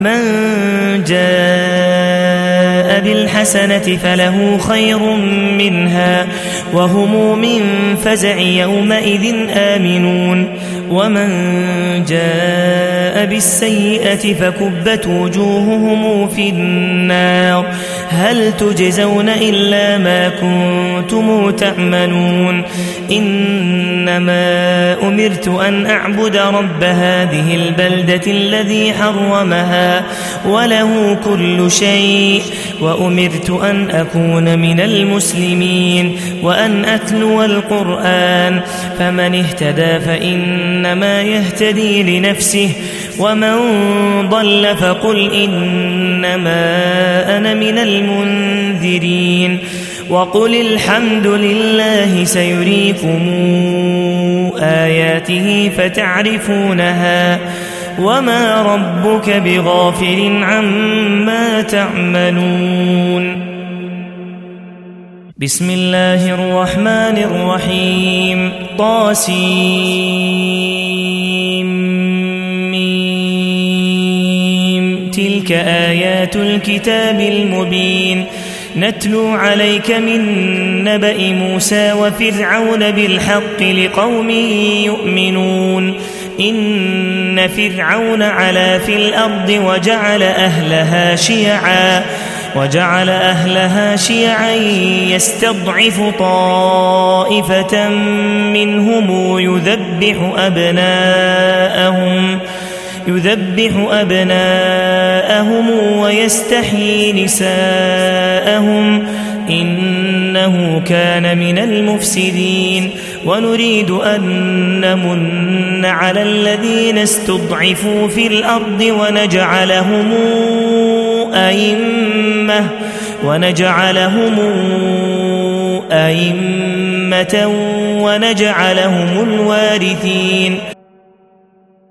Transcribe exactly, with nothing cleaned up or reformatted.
من جاء بالحسنة فله خير منها وهم من فزع يومئذ آمنون ومن جاء بالسيئة فكبت وجوههم في النار هل تجزون إلا ما كنتم تعملون إنما أمرت أن أعبد رب هذه البلدة الذي حرمها وله كل شيء وأمرت أن أكون من المسلمين وأن أتلو القرآن فمن اهتدى فإنما يهتدي لنفسه ومن ضل فقل إنما أنا من المنذرين وقل الحمد لله سيريكم آياته فتعرفونها وما ربك بغافل عما تعملون بسم الله الرحمن الرحيم طاسيم تلك آيات الكتاب المبين نتلو عليك من نبأ موسى وفرعون بالحق لقوم يؤمنون إن فرعون علا في الأرض وجعل أهلها شيعا وجعل أهلها شيعا يستضعف طائفة منهم يذبح أبناءهم يذبح أبناءهم ويستحيي نساءهم إنه كان من المفسدين ونريد أن نمن على الذين استضعفوا في الأرض ونجعلهم أئمة ونجعلهم أئمة ونجعلهم الوارثين